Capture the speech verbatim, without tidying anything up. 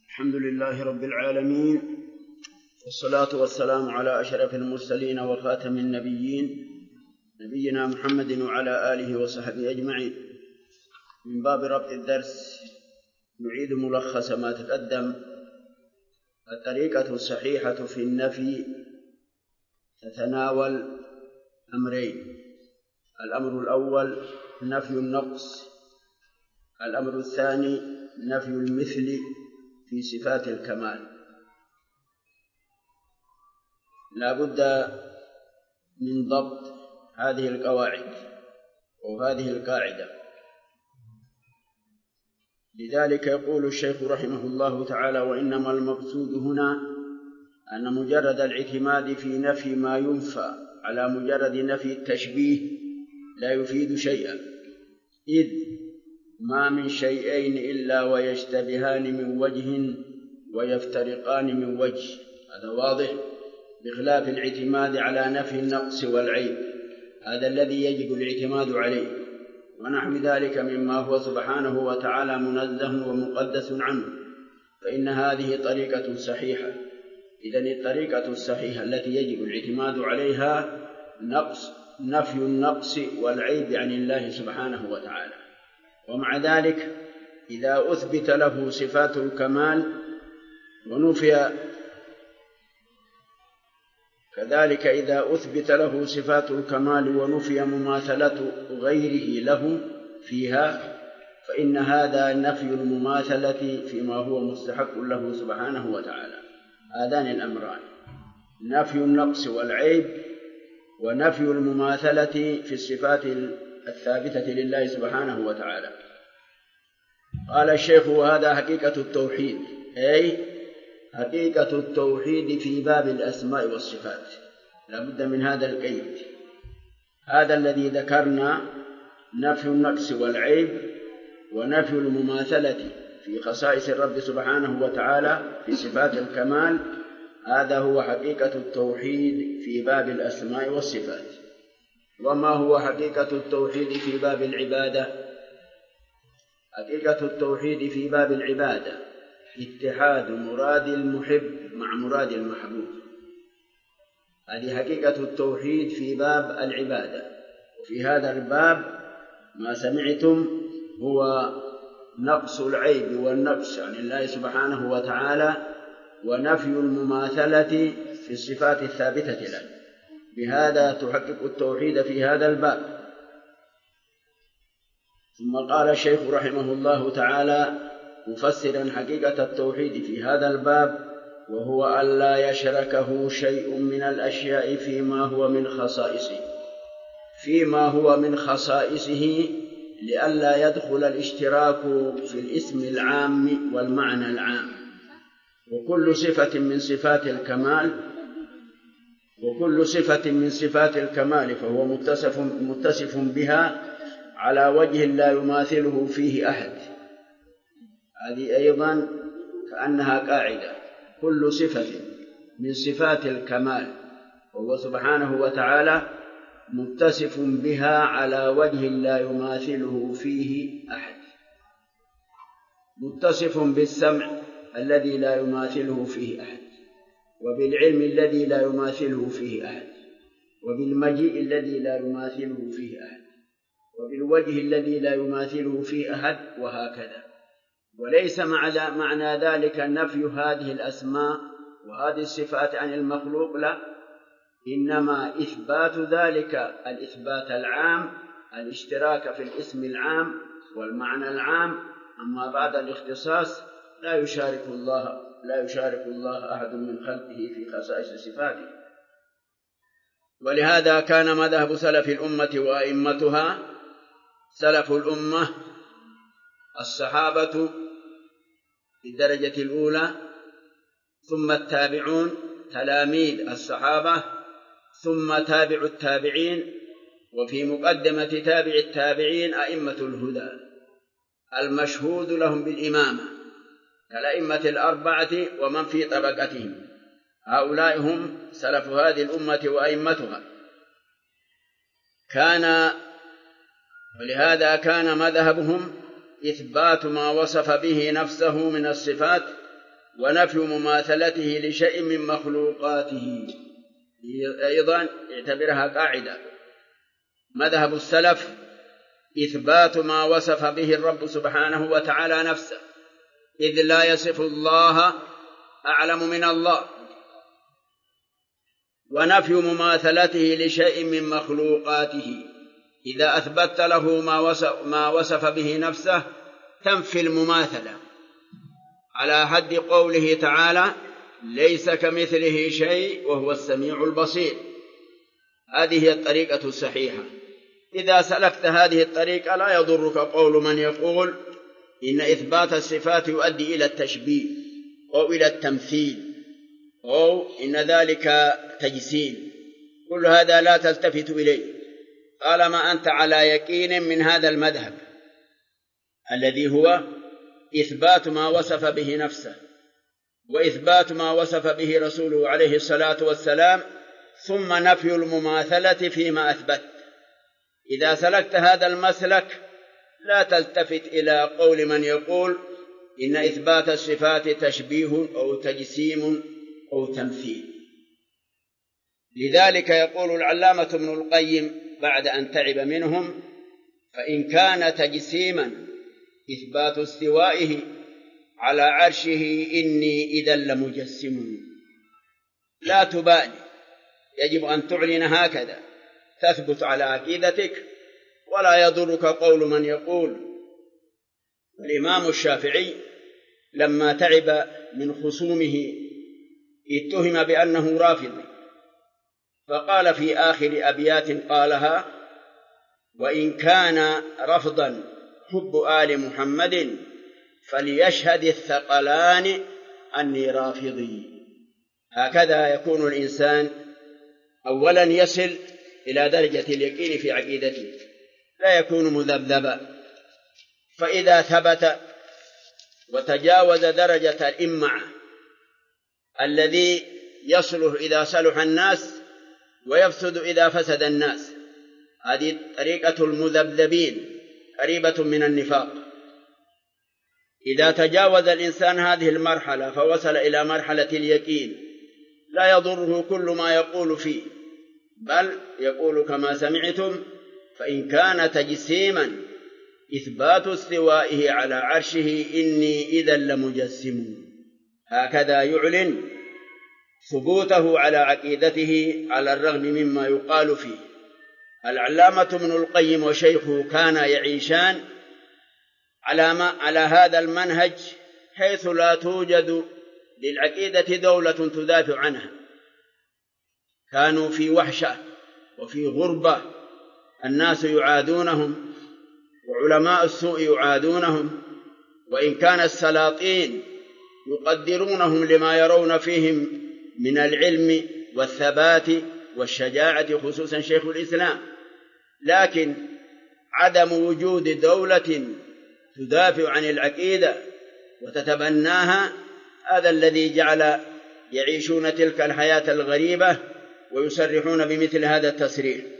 الحمد لله رب العالمين، والصلاة والسلام على أشرف المرسلين وخاتم النبيين نبينا محمد وعلى آله وصحبه أجمعين. من باب ربط الدرس نعيد ملخص ما تقدم. الطريقة الصحيحة في النفي تتناول أمرين: الأمر الأول نفي النقص، الأمر الثاني نفي المثل في صفات الكمال. لا بد من ضبط هذه القواعد وهذه القاعدة. لذلك يقول الشيخ رحمه الله تعالى: وإنما المقصود هنا أن مجرد الاعتماد في نفي ما ينفى على مجرد نفي التشبيه لا يفيد شيئا، إذ ما من شيئين إلا ويشتبهان من وجه ويفترقان من وجه. هذا واضح، بخلاف الاعتماد على نفي النقص والعيب، هذا الذي يجب الاعتماد عليه، ونحو ذلك مما هو سبحانه وتعالى منزه ومقدس عنه، فإن هذه طريقة صحيحة. إذن الطريقة الصحيحة التي يجب الاعتماد عليها نقص نفي النقص والعيب عن الله سبحانه وتعالى. ومع ذلك إذا أثبت له صفات الكمال ونفي كذلك إذا أثبت له صفات الكمال ونفي مماثلة غيره له فيها، فإن هذا نفي المماثلة فيما هو مستحق له سبحانه وتعالى. هذان الأمران: نفي النقص والعيب، ونفي المماثلة في الصفات الثابتة لله سبحانه وتعالى. قال الشيخ: وهذا حقيقة التوحيد، أي حقيقة التوحيد في باب الأسماء والصفات. لا بد من هذا القيد، هذا الذي ذكرنا: نفي النقص والعيب ونفي المماثلة في خصائص الرب سبحانه وتعالى في صفات الكمال. هذا هو حقيقة التوحيد في باب الأسماء والصفات. وما هو حقيقة التوحيد في باب العبادة؟ حقيقة التوحيد في باب العبادة اتحاد مراد المحب مع مراد المحبوب. هذه حقيقة التوحيد في باب العبادة. وفي هذا الباب ما سمعتم هو نقص العيب والنقص عن الله سبحانه وتعالى، ونفي المماثلة في الصفات الثابتة له. بهذا تحقق التوحيد في هذا الباب. ثم قال الشيخ رحمه الله تعالى مفسرا حقيقة التوحيد في هذا الباب: وهو ألا يشركه شيء من الأشياء فيما هو من خصائصه فيما هو من خصائصه لئلا يدخل الاشتراك في الاسم العام والمعنى العام. وكل صفة من صفات الكمال وكل صفة من صفات الكمال فهو متصف متصف بها على وجه لا يماثله فيه أحد. هذه أيضا كأنها قاعدة: كل صفة من صفات الكمال وهو سبحانه وتعالى متصف بها على وجه لا يماثله فيه أحد. متصف بالسمع الذي لا يماثله فيه أحد، وبالعلم الذي لا يماثله فيه أحد، وبالمجيء الذي لا يماثله فيه أحد، وبالوجه الذي لا يماثله فيه أحد، وهكذا. وليس معنى ذلك نفي هذه الأسماء وهذه الصفات عن المخلوق، لا، إنما إثبات ذلك الإثبات العام، الاشتراك في الاسم العام والمعنى العام. أما بعد الاختصاص لا يشارك الله لا يشارك الله أحد من خلقه في خصائص صفاته. ولهذا كان مذهب سلف الأمة وأئمتها: سلف الأمة الصحابة في الدرجة الأولى، ثم التابعون تلاميذ الصحابة، ثم تابع التابعين، وفي مقدمة تابع التابعين أئمة الهدى المشهود لهم بالإمامة كالأئمة الأربعة ومن في طبقتهم. هؤلاء هم سلف هذه الأمة وأئمتها. كان ولهذا كان مذهبهم إثبات ما وصف به نفسه من الصفات ونفي مماثلته لشيء من مخلوقاته أيضا اعتبرها قاعدة. مذهب السلف إثبات ما وصف به الرب سبحانه وتعالى نفسه، إذ لا يصف الله أعلم من الله، ونفي مماثلته لشيء من مخلوقاته. إذا أثبت له ما وصف, ما وصف به نفسه تنفي المماثلة، على حد قوله تعالى: ليس كمثله شيء وهو السميع البصير. هذه هي الطريقة الصحيحة. إذا سلكت هذه الطريقة لا يضرك قول من يقول إن إثبات الصفات يؤدي إلى التشبيه أو إلى التمثيل أو إن ذلك تجسيم. كل هذا لا تلتفت إليه طالما أنت على يقين من هذا المذهب الذي هو إثبات ما وصف به نفسه وإثبات ما وصف به رسوله عليه الصلاة والسلام، ثم نفي المماثلة فيما أثبت. إذا سلكت هذا المسلك لا تلتفت إلى قول من يقول إن إثبات الصفات تشبيه أو تجسيم أو تمثيل. لذلك يقول العلامة ابن القيم بعد أن تعب منهم: فإن كان تجسيما إثبات استوائه على عرشه إني إذا لمجسم. لا تبالي، يجب أن تعلن هكذا، تثبت على عقيدتك ولا يضرك قول من يقول. الإمام الشافعي لما تعب من خصومه اتهم بأنه رافضي، فقال في آخر أبيات قالها: وإن كان رفضا حب آل محمد فليشهد الثقلان أني رافضي. هكذا يكون الإنسان أولا يصل إلى درجة اليقين في عقيدته، لا يكون مذبذبا. فإذا ثبت وتجاوز درجة الإمعة الذي يصلح إذا صلح الناس ويفسد إذا فسد الناس، هذه طريقة المذبذبين قريبة من النفاق. إذا تجاوز الإنسان هذه المرحلة فوصل إلى مرحلة اليقين لا يضره كل ما يقول فيه، بل يقول كما سمعتم: فإن كان تجسيما إثبات استوائه على عرشه إني إذا لمجسم. هكذا يعلن ثبوته على عقيدته على الرغم مما يقال فيه. العلامة ابن القيم وشيخه كانا يعيشان على, ما على هذا المنهج، حيث لا توجد للعقيدة دولة تدافع عنها. كانوا في وحشة وفي غربة، الناس يعادونهم وعلماء السوء يعادونهم، وإن كان السلاطين يقدرونهم لما يرون فيهم من العلم والثبات والشجاعة، خصوصا شيخ الإسلام، لكن عدم وجود دولة تدافع عن العقيدة وتتبناها هذا الذي جعل يعيشون تلك الحياة الغريبة ويصرحون بمثل هذا التصريح.